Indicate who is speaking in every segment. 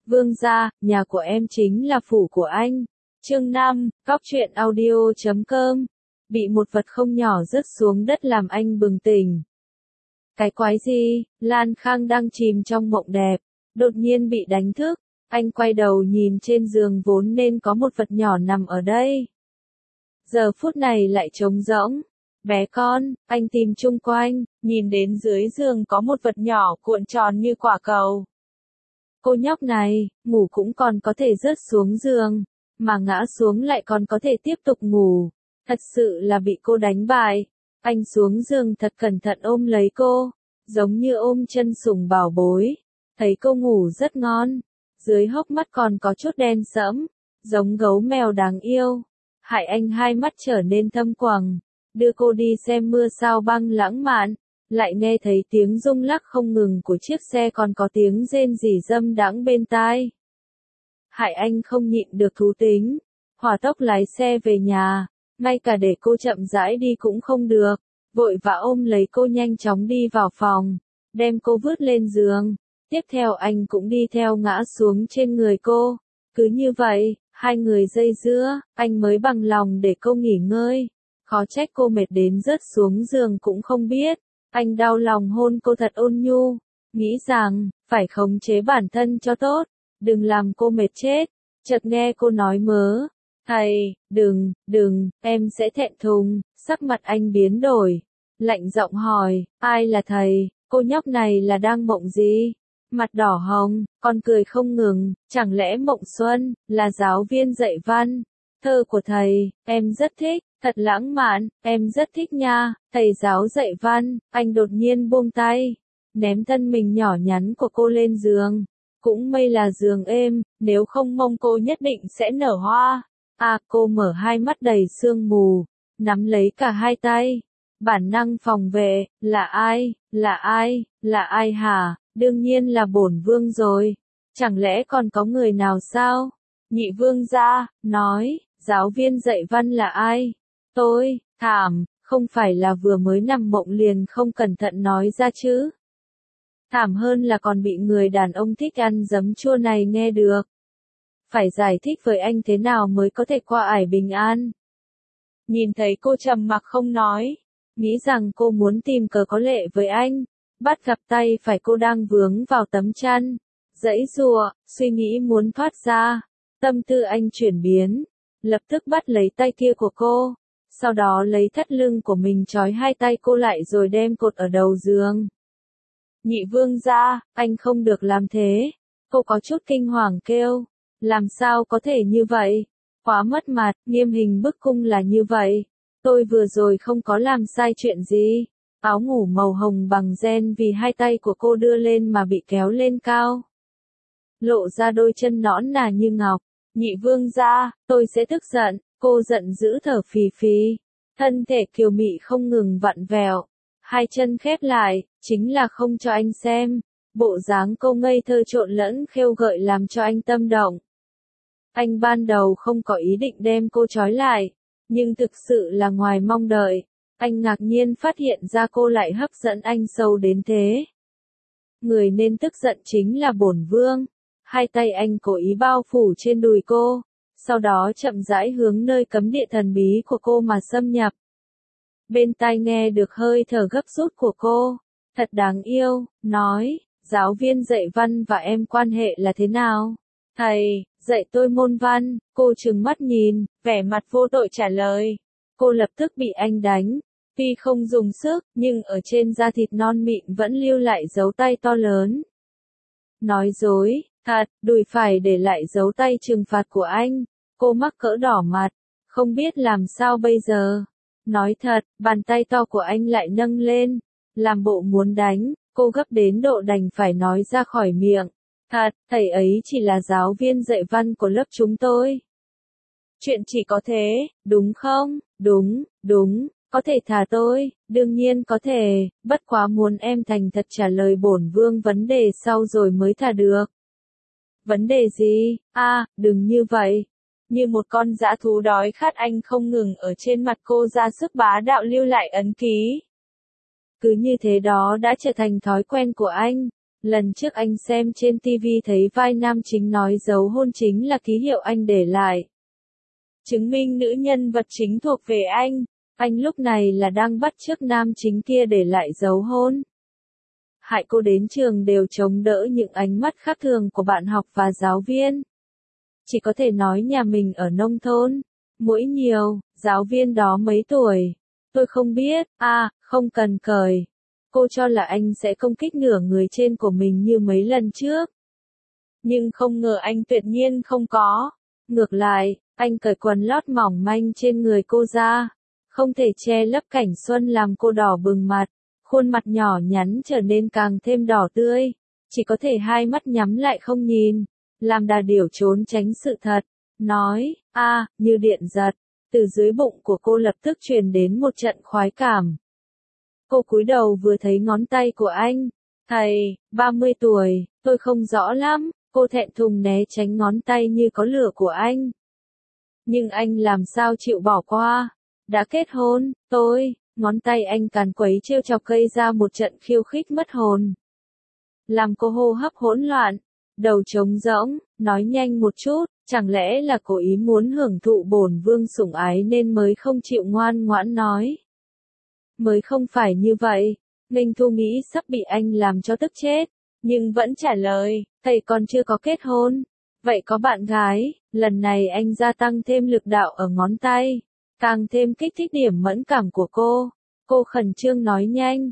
Speaker 1: Vương gia, nhà của em chính là phủ của anh. Chương 5, Cóc truyện audio.com. Bị một vật không nhỏ rớt xuống đất làm anh bừng tỉnh. Cái quái gì? Lan Khang đang chìm trong mộng đẹp, đột nhiên bị đánh thức. Anh quay đầu nhìn trên giường vốn nên có một vật nhỏ nằm ở đây. Giờ phút này lại trống rỗng. Bé con, anh tìm chung quanh, nhìn đến dưới giường có một vật nhỏ cuộn tròn như quả cầu. Cô nhóc này, ngủ cũng còn có thể rớt xuống giường, mà ngã xuống lại còn có thể tiếp tục ngủ. Thật sự là bị cô đánh bại. Anh xuống giường thật cẩn thận ôm lấy cô, giống như ôm chân sủng bảo bối. Thấy cô ngủ rất ngon, dưới hốc mắt còn có chút đen sẫm, giống gấu mèo đáng yêu. Hại anh hai mắt trở nên thâm quầng, đưa cô đi xem mưa sao băng lãng mạn, lại nghe thấy tiếng rung lắc không ngừng của chiếc xe còn có tiếng rên rỉ dâm đãng bên tai. Hại anh không nhịn được thú tính, hỏa tốc lái xe về nhà, ngay cả để cô chậm rãi đi cũng không được, vội vã ôm lấy cô nhanh chóng đi vào phòng, đem cô vứt lên giường, tiếp theo anh cũng đi theo ngã xuống trên người cô. Cứ như vậy, hai người dây dưa, anh mới bằng lòng để cô nghỉ ngơi. Khó trách cô mệt đến rớt xuống giường cũng không biết. Anh đau lòng hôn cô thật ôn nhu, nghĩ rằng, phải khống chế bản thân cho tốt, đừng làm cô mệt chết. Chợt nghe cô nói mớ, thầy, đừng, em sẽ thẹn thùng. Sắc mặt anh biến đổi, lạnh giọng hỏi, ai là thầy? Cô nhóc này là đang mộng gì? Mặt đỏ hồng, còn cười không ngừng, chẳng lẽ Mộng Xuân, là giáo viên dạy văn? Thơ của thầy, em rất thích, thật lãng mạn, em rất thích nha. Thầy giáo dạy văn, anh đột nhiên buông tay, ném thân mình nhỏ nhắn của cô lên giường. Cũng may là giường êm, nếu không mông cô nhất định sẽ nở hoa. Cô mở hai mắt đầy sương mù, nắm lấy cả hai tay. Bản năng phòng vệ, là ai hả? Đương nhiên là bổn vương rồi. Chẳng lẽ còn có người nào sao? Nhị vương gia, nói, giáo viên dạy văn là ai? Tôi, thảm, không phải là vừa mới nằm mộng liền không cẩn thận nói ra chứ. Thảm hơn là còn bị người đàn ông thích ăn giấm chua này nghe được. Phải giải thích với anh thế nào mới có thể qua ải bình an. Nhìn thấy cô trầm mặc không nói, nghĩ rằng cô muốn tìm cớ có lệ với anh, bắt gặp tay phải cô đang vướng vào tấm chăn, giãy giụa, suy nghĩ muốn thoát ra. Tâm tư anh chuyển biến, lập tức bắt lấy tay kia của cô, sau đó lấy thắt lưng của mình trói hai tay cô lại rồi đem cột ở đầu giường. Nhị vương gia, anh không được làm thế. Cô có chút kinh hoàng kêu, làm sao có thể như vậy? Quá mất mặt, nghiêm hình bức cung là như vậy. Tôi vừa rồi không có làm sai chuyện gì. Áo ngủ màu hồng bằng ren vì hai tay của cô đưa lên mà bị kéo lên cao, lộ ra đôi chân nõn nà như ngọc. Nhị vương gia, tôi sẽ tức giận. Cô giận dữ thở phì phì, thân thể kiều mị không ngừng vặn vẹo, hai chân khép lại, chính là không cho anh xem. Bộ dáng cô ngây thơ trộn lẫn khêu gợi làm cho anh tâm động. Anh ban đầu không có ý định đem cô trói lại, nhưng thực sự là ngoài mong đợi. Anh ngạc nhiên phát hiện ra cô lại hấp dẫn anh sâu đến thế. Người nên tức giận chính là bổn vương. Hai tay anh cố ý bao phủ trên đùi cô, sau đó chậm rãi hướng nơi cấm địa thần bí của cô mà xâm nhập. Bên tai nghe được hơi thở gấp rút của cô, thật đáng yêu, nói, giáo viên dạy văn và em quan hệ là thế nào? Thầy, dạy tôi môn văn. Cô trừng mắt nhìn, vẻ mặt vô tội trả lời. Cô lập tức bị anh đánh. Tuy không dùng sức, nhưng ở trên da thịt non mịn vẫn lưu lại dấu tay to lớn. Nói dối, thật, đùi phải để lại dấu tay trừng phạt của anh. Cô mắc cỡ đỏ mặt, không biết làm sao bây giờ. Nói thật, bàn tay to của anh lại nâng lên, làm bộ muốn đánh, cô gấp đến độ đành phải nói ra khỏi miệng. Thật, thầy ấy chỉ là giáo viên dạy văn của lớp chúng tôi. Chuyện chỉ có thế, đúng không? Đúng, có thể thả tôi, đương nhiên có thể, bất quá muốn em thành thật trả lời bổn vương vấn đề sau rồi mới thả được. Vấn đề gì? Đừng như vậy. Như một con dã thú đói khát anh không ngừng ở trên mặt cô ra sức bá đạo lưu lại ấn ký. Cứ như thế đó đã trở thành thói quen của anh. Lần trước anh xem trên TV thấy vai nam chính nói dấu hôn chính là ký hiệu anh để lại. Chứng minh nữ nhân vật chính thuộc về anh lúc này là đang bắt chước nam chính kia để lại dấu hôn. Hại cô đến trường đều chống đỡ những ánh mắt khác thường của bạn học và giáo viên. Chỉ có thể nói nhà mình ở nông thôn, mũi nhiều, giáo viên đó mấy tuổi. Tôi không biết, không cần cởi. Cô cho là anh sẽ công kích nửa người trên của mình như mấy lần trước. Nhưng không ngờ anh tuyệt nhiên không có. Ngược lại, anh cởi quần lót mỏng manh trên người cô ra. Không thể che lấp cảnh xuân làm cô đỏ bừng mặt. Khuôn mặt nhỏ nhắn trở nên càng thêm đỏ tươi. Chỉ có thể hai mắt nhắm lại không nhìn. Làm đà điểu trốn tránh sự thật. Nói, như điện giật. Từ dưới bụng của cô lập tức truyền đến một trận khoái cảm. Cô cúi đầu vừa thấy ngón tay của anh. Thầy, 30 tuổi, tôi không rõ lắm. Cô thẹn thùng né tránh ngón tay như có lửa của anh. Nhưng anh làm sao chịu bỏ qua? Đã kết hôn, ngón tay anh càn quấy trêu chọc gây ra một trận khiêu khích mất hồn. Làm cô hô hấp hỗn loạn, đầu trống rỗng, nói nhanh một chút, chẳng lẽ là cố ý muốn hưởng thụ bổn vương sủng ái nên mới không chịu ngoan ngoãn nói. Mới không phải như vậy, Ninh Thu nghĩ sắp bị anh làm cho tức chết, nhưng vẫn trả lời, thầy còn chưa có kết hôn, vậy có bạn gái, lần này anh gia tăng thêm lực đạo ở ngón tay, càng thêm kích thích điểm mẫn cảm của cô. Cô khẩn trương nói nhanh,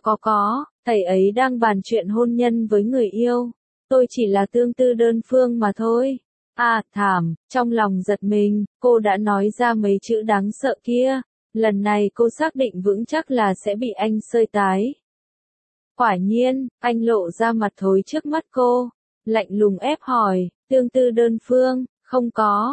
Speaker 1: có, thầy ấy đang bàn chuyện hôn nhân với người yêu, tôi chỉ là tương tư đơn phương mà thôi. Thảm, trong lòng giật mình, cô đã nói ra mấy chữ đáng sợ kia, lần này cô xác định vững chắc là sẽ bị anh xơi tái. Quả nhiên, anh lộ ra mặt thối trước mắt cô, lạnh lùng ép hỏi, tương tư đơn phương, không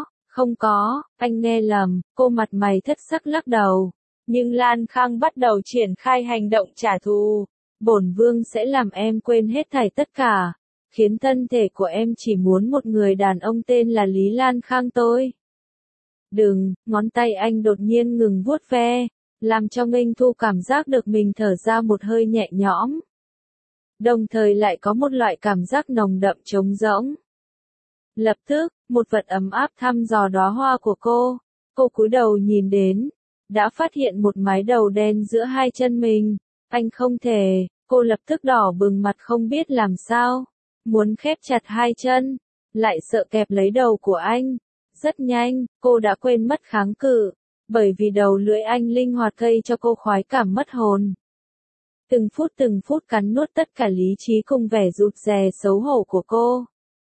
Speaker 1: có, anh nghe lầm, cô mặt mày thất sắc lắc đầu. Nhưng Lan Khang bắt đầu triển khai hành động trả thù. Bổn vương sẽ làm em quên hết thảy tất cả, khiến thân thể của em chỉ muốn một người đàn ông tên là Lý Lan Khang tôi. Đừng, ngón tay anh đột nhiên ngừng vuốt ve, làm cho Nghênh Thu cảm giác được mình thở ra một hơi nhẹ nhõm. Đồng thời lại có một loại cảm giác nồng đậm trống rỗng. Lập tức, một vật ấm áp thăm dò đóa hoa của cô cúi đầu nhìn đến, đã phát hiện một mái đầu đen giữa hai chân mình. Anh không thể, cô lập tức đỏ bừng mặt không biết làm sao, muốn khép chặt hai chân, lại sợ kẹp lấy đầu của anh. Rất nhanh, cô đã quên mất kháng cự, bởi vì đầu lưỡi anh linh hoạt gây cho cô khoái cảm mất hồn. Từng phút cắn nuốt tất cả lý trí cùng vẻ rụt rè xấu hổ của cô.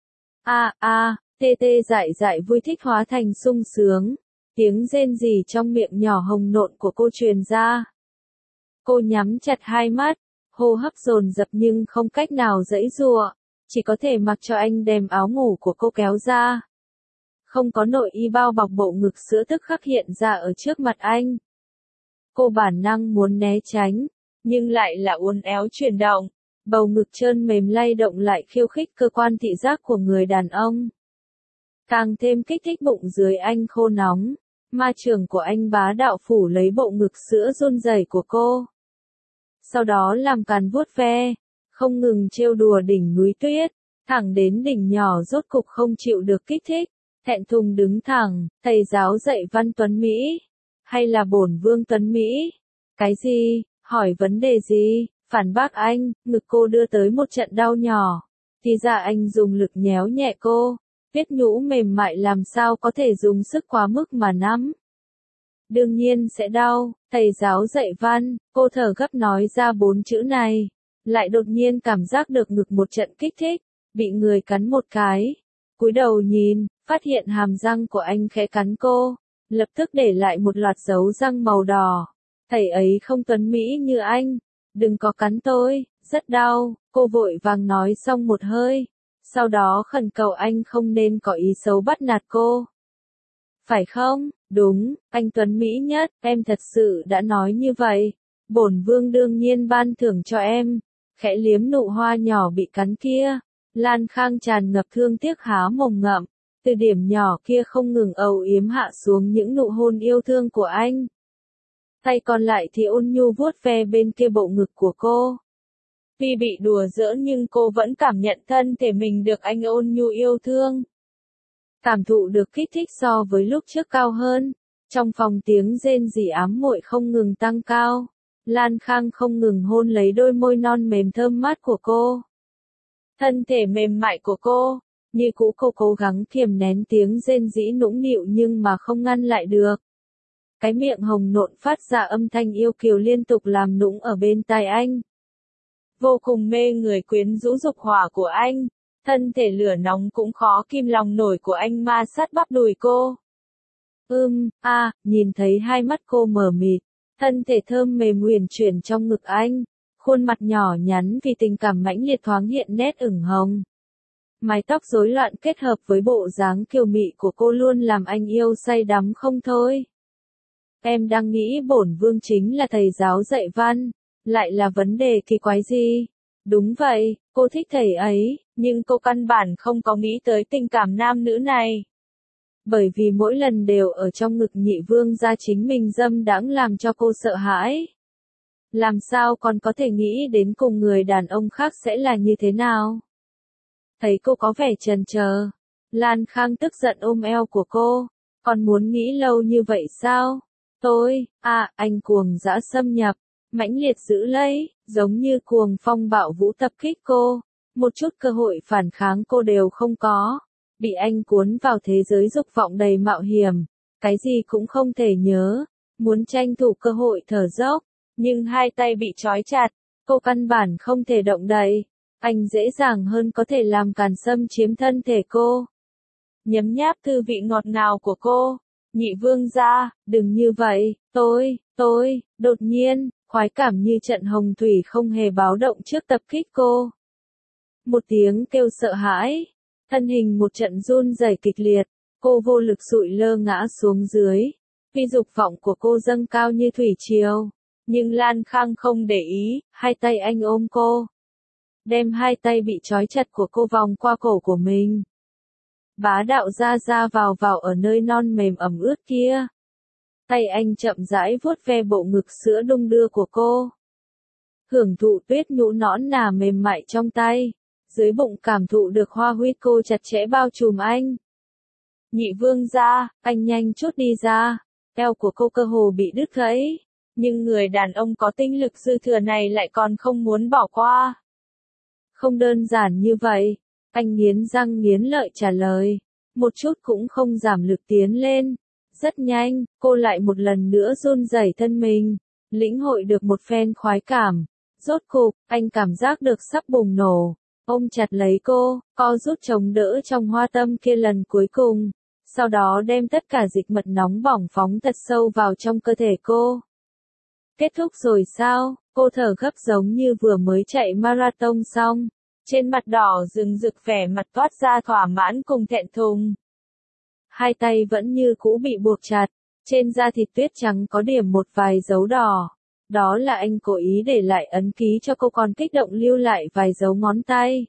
Speaker 1: Tê tê dại dại vui thích hóa thành sung sướng, tiếng rên rỉ trong miệng nhỏ hồng nộn của cô truyền ra. Cô nhắm chặt hai mắt, hô hấp dồn dập nhưng không cách nào giãy giụa, chỉ có thể mặc cho anh đem áo ngủ của cô kéo ra. Không có nội y bao bọc bộ ngực sữa tức khắc hiện ra ở trước mặt anh. Cô bản năng muốn né tránh, nhưng lại là uốn éo chuyển động, bầu ngực trơn mềm lay động lại khiêu khích cơ quan thị giác của người đàn ông. Càng thêm kích thích bụng dưới anh khô nóng, ma trường của anh bá đạo phủ lấy bộ ngực sữa run rẩy của cô. Sau đó làm càn vuốt ve, không ngừng trêu đùa đỉnh núi tuyết, thẳng đến đỉnh nhỏ rốt cục không chịu được kích thích, thẹn thùng đứng thẳng, thầy giáo dạy văn Tuấn Mỹ, hay là bổn vương Tuấn Mỹ? Cái gì? Hỏi vấn đề gì? Phản bác anh, ngực cô đưa tới một trận đau nhỏ. Thì ra anh dùng lực nhéo nhẹ cô, huyết nhũ mềm mại làm sao có thể dùng sức quá mức mà nắm. Đương nhiên sẽ đau, thầy giáo dạy văn, cô thở gấp nói ra 4 chữ này, lại đột nhiên cảm giác được ngực một trận kích thích, bị người cắn một cái. Cúi đầu nhìn, phát hiện hàm răng của anh khẽ cắn cô, lập tức để lại một loạt dấu răng màu đỏ. Thầy ấy không tuấn mỹ như anh, đừng có cắn tôi, rất đau, cô vội vàng nói xong một hơi, sau đó khẩn cầu anh không nên có ý xấu bắt nạt cô. Phải không? Đúng, anh tuấn mỹ nhất, em thật sự đã nói như vậy, bổn vương đương nhiên ban thưởng cho em. Khẽ liếm nụ hoa nhỏ bị cắn kia, Lan Khang tràn ngập thương tiếc há mồm ngậm, từ điểm nhỏ kia không ngừng âu yếm hạ xuống những nụ hôn yêu thương của anh. Tay còn lại thì ôn nhu vuốt ve bên kia bộ ngực của cô. Tuy bị đùa giỡn nhưng cô vẫn cảm nhận thân thể mình được anh ôn nhu yêu thương. Cảm thụ được kích thích so với lúc trước cao hơn. Trong phòng tiếng rên rỉ ám muội không ngừng tăng cao. Lan Khang không ngừng hôn lấy đôi môi non mềm thơm mát của cô. Thân thể mềm mại của cô, như cũ cô cố gắng kiềm nén tiếng rên rỉ nũng nịu nhưng mà không ngăn lại được. Cái miệng hồng nộn phát ra âm thanh yêu kiều liên tục làm nũng ở bên tai anh. Vô cùng mê người quyến rũ dục hỏa của anh, thân thể lửa nóng cũng khó kìm lòng nổi của anh ma sát bắp đùi cô. Nhìn thấy hai mắt cô mờ mịt, thân thể thơm mềm uyển chuyển trong ngực anh, khuôn mặt nhỏ nhắn vì tình cảm mãnh liệt thoáng hiện nét ửng hồng. Mái tóc rối loạn kết hợp với bộ dáng kiều mị của cô luôn làm anh yêu say đắm không thôi. Em đang nghĩ bổn vương chính là thầy giáo dạy văn, lại là vấn đề kỳ quái gì? Đúng vậy, cô thích thầy ấy, nhưng cô căn bản không có nghĩ tới tình cảm nam nữ này. Bởi vì mỗi lần đều ở trong ngực nhị vương gia chính mình dâm đãng làm cho cô sợ hãi. Làm sao còn có thể nghĩ đến cùng người đàn ông khác sẽ là như thế nào? Thấy cô có vẻ chần chờ, Lan Khang tức giận ôm eo của cô, còn muốn nghĩ lâu như vậy sao? Anh cuồng dã xâm nhập, mãnh liệt giữ lấy, giống như cuồng phong bạo vũ tập kích cô, một chút cơ hội phản kháng cô đều không có, bị anh cuốn vào thế giới dục vọng đầy mạo hiểm, cái gì cũng không thể nhớ, muốn tranh thủ cơ hội thở dốc, nhưng hai tay bị trói chặt, cô căn bản không thể động đậy, anh dễ dàng hơn có thể làm càn xâm chiếm thân thể cô. Nhấm nháp thư vị ngọt ngào của cô. Nhị vương gia, đừng như vậy, đột nhiên, khoái cảm như trận hồng thủy không hề báo động trước tập kích cô. Một tiếng kêu sợ hãi, thân hình một trận run rẩy kịch liệt, cô vô lực sụi lơ ngã xuống dưới. Vì dục vọng của cô dâng cao như thủy triều, nhưng Lan Khang không để ý, hai tay anh ôm cô. Đem hai tay bị trói chặt của cô vòng qua cổ của mình. Bá đạo ra vào ở nơi non mềm ẩm ướt kia. Tay anh chậm rãi vuốt ve bộ ngực sữa đung đưa của cô. Hưởng thụ tuyết nhũ nõn nà mềm mại trong tay. Dưới bụng cảm thụ được hoa huyết cô chặt chẽ bao trùm anh. Nhị vương gia, anh nhanh chút đi ra. Eo của cô cơ hồ bị đứt gãy. Nhưng người đàn ông có tinh lực dư thừa này lại còn không muốn bỏ qua. Không đơn giản như vậy. Anh nghiến răng nghiến lợi trả lời, một chút cũng không giảm lực tiến lên. Rất nhanh, cô lại một lần nữa run rẩy thân mình, lĩnh hội được một phen khoái cảm. Rốt cục, anh cảm giác được sắp bùng nổ, ôm chặt lấy cô, co rút chống đỡ trong hoa tâm kia lần cuối cùng. Sau đó đem tất cả dịch mật nóng bỏng phóng thật sâu vào trong cơ thể cô. Kết thúc rồi sao? Cô thở gấp giống như vừa mới chạy marathon xong. Trên mặt đỏ rừng rực vẻ mặt toát ra thỏa mãn cùng thẹn thùng. Hai tay vẫn như cũ bị buộc chặt, trên da thịt tuyết trắng có điểm một vài dấu đỏ. Đó là anh cố ý để lại ấn ký cho cô, còn kích động lưu lại vài dấu ngón tay.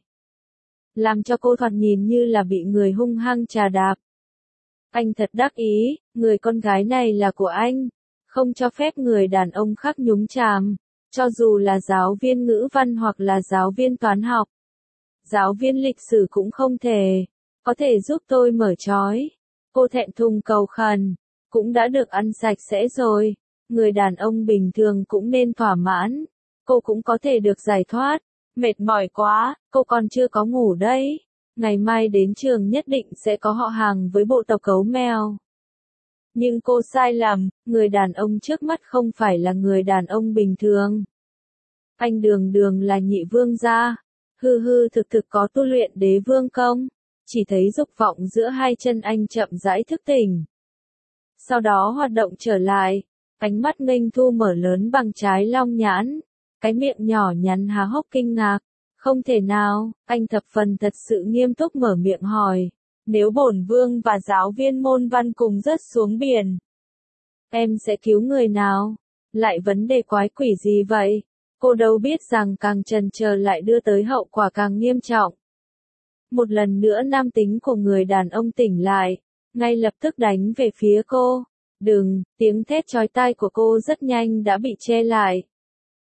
Speaker 1: Làm cho cô thoạt nhìn như là bị người hung hăng chà đạp. Anh thật đắc ý, người con gái này là của anh, không cho phép người đàn ông khác nhúng chàm, cho dù là giáo viên ngữ văn hoặc là giáo viên toán học. Giáo viên lịch sử cũng không thể, có thể giúp tôi mở trói. Cô thẹn thùng cầu khẩn, cũng đã được ăn sạch sẽ rồi, người đàn ông bình thường cũng nên thỏa mãn, cô cũng có thể được giải thoát, mệt mỏi quá, cô còn chưa có ngủ đấy, ngày mai đến trường nhất định sẽ có họ hàng với bộ tộc gấu mèo. Nhưng cô sai lầm, người đàn ông trước mắt không phải là người đàn ông bình thường. Anh đường đường là nhị vương gia. Thực có tu luyện đế vương công, chỉ thấy dục vọng giữa hai chân anh chậm rãi thức tỉnh. Sau đó hoạt động trở lại, ánh mắt nghênh thu mở lớn bằng trái long nhãn, cái miệng nhỏ nhắn há hốc kinh ngạc. Không thể nào, anh thập phần thật sự nghiêm túc mở miệng hỏi, nếu bổn vương và giáo viên môn văn cùng rớt xuống biển, em sẽ cứu người nào? Lại vấn đề quái quỷ gì vậy? Cô đâu biết rằng càng chần chờ lại đưa tới hậu quả càng nghiêm trọng. Một lần nữa nam tính của người đàn ông tỉnh lại, ngay lập tức đánh về phía cô. Đừng, tiếng thét chói tai của cô rất nhanh đã bị che lại.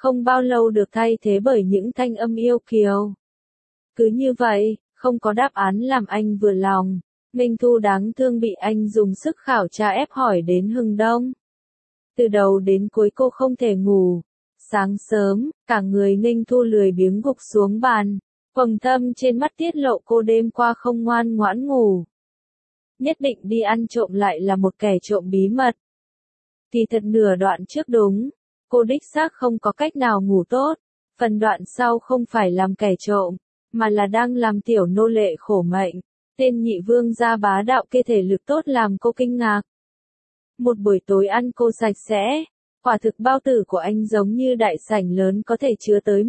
Speaker 1: không bao lâu được thay thế bởi những thanh âm yêu kiều. Cứ như vậy, không có đáp án làm anh vừa lòng. Ninh Thu đáng thương bị anh dùng sức khảo tra ép hỏi đến hừng đông. Từ đầu đến cuối cô không thể ngủ. Sáng sớm, cả người Ninh Thu lười biếng gục xuống bàn. Quầng thâm trên mắt tiết lộ cô đêm qua không ngoan ngoãn ngủ. Nhất định đi ăn trộm lại là một kẻ trộm bí mật. Thì thật nửa đoạn trước đúng, cô đích xác không có cách nào ngủ tốt. Phần đoạn sau không phải làm kẻ trộm, mà là đang làm tiểu nô lệ khổ mệnh. Tên nhị vương gia bá đạo kia thể lực tốt làm cô kinh ngạc. Một buổi tối ăn cô sạch sẽ, quả thực bao tử của anh giống như đại sảnh lớn có thể chứa tới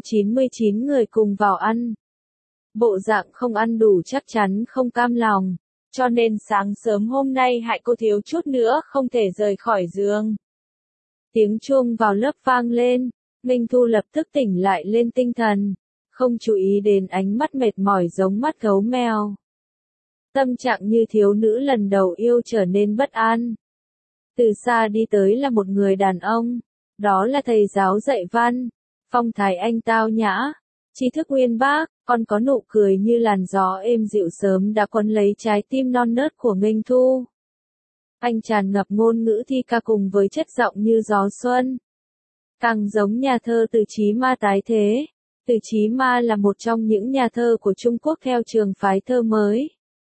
Speaker 1: 199 người cùng vào ăn. Bộ dạng không ăn đủ chắc chắn không cam lòng, cho nên sáng sớm hôm nay hại cô thiếu chút nữa không thể rời khỏi giường. Tiếng chuông vào lớp vang lên, Ninh Thu lập tức tỉnh lại lên tinh thần, không chú ý đến ánh mắt mệt mỏi giống mắt gấu mèo. Tâm trạng như thiếu nữ lần đầu yêu trở nên bất an. Từ xa đi tới là một người đàn ông, đó là thầy giáo dạy văn, phong thái anh tao nhã, tri thức uyên bác, còn có nụ cười như làn gió êm dịu sớm đã quấn lấy trái tim non nớt của Ninh Thu. Anh tràn ngập ngôn ngữ thi ca cùng với chất giọng như gió xuân. Càng giống nhà thơ Từ Chí Ma tái thế. Từ Chí Ma là một trong những nhà thơ của Trung Quốc theo trường phái thơ mới.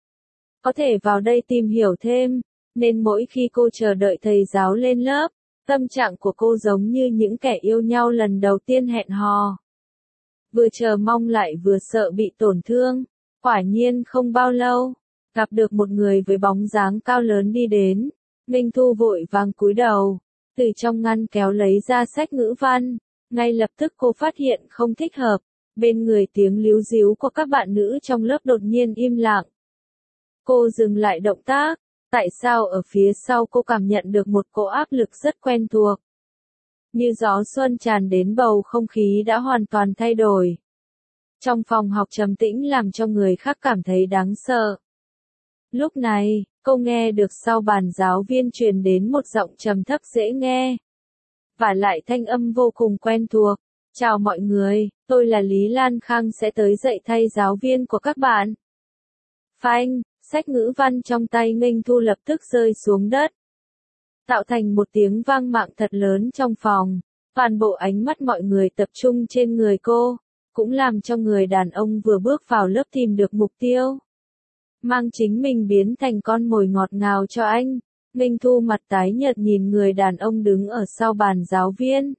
Speaker 1: Có thể vào đây tìm hiểu thêm, nên mỗi khi cô chờ đợi thầy giáo lên lớp, tâm trạng của cô giống như những kẻ yêu nhau lần đầu tiên hẹn hò. Vừa chờ mong lại vừa sợ bị tổn thương. Quả nhiên không bao lâu, gặp được một người với bóng dáng cao lớn đi đến. Ninh Thu vội vàng cúi đầu, từ trong ngăn kéo lấy ra sách ngữ văn. Ngay lập tức cô phát hiện không thích hợp, bên người tiếng líu ríu của các bạn nữ trong lớp đột nhiên im lặng. Cô dừng lại động tác, tại sao ở phía sau cô cảm nhận được một cỗ áp lực rất quen thuộc. Như gió xuân tràn đến bầu không khí đã hoàn toàn thay đổi. Trong phòng học trầm tĩnh làm cho người khác cảm thấy đáng sợ. Lúc này, cô nghe được sau bàn giáo viên truyền đến một giọng trầm thấp dễ nghe. Và lại thanh âm vô cùng quen thuộc. Chào mọi người, tôi là Lý Lan Khang sẽ tới dạy thay giáo viên của các bạn. Phanh, sách ngữ văn trong tay Ninh Thu lập tức rơi xuống đất. Tạo thành một tiếng vang mạng thật lớn trong phòng. Toàn bộ ánh mắt mọi người tập trung trên người cô, cũng làm cho người đàn ông vừa bước vào lớp tìm được mục tiêu. Mang chính mình biến thành con mồi ngọt ngào cho anh. Ninh Thu mặt tái nhợt nhìn người đàn ông đứng ở sau bàn giáo viên.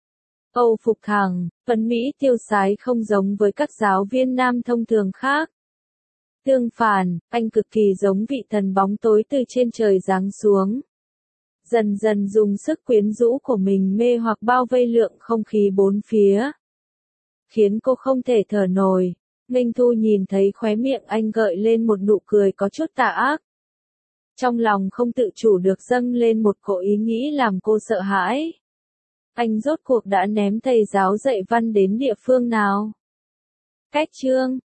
Speaker 1: Âu phục thẳng, phấn mỹ tiêu sái không giống với các giáo viên nam thông thường khác. Tương phản, anh cực kỳ giống vị thần bóng tối từ trên trời giáng xuống. Dần dần dùng sức quyến rũ của mình mê hoặc bao vây lượng không khí bốn phía. Khiến cô không thể thở nổi. Ninh Thu nhìn thấy khóe miệng anh gợi lên một nụ cười có chút tà ác. Trong lòng không tự chủ được dâng lên một cỗ ý nghĩ làm cô sợ hãi. Anh rốt cuộc đã ném thầy giáo dạy văn đến địa phương nào? Cách chương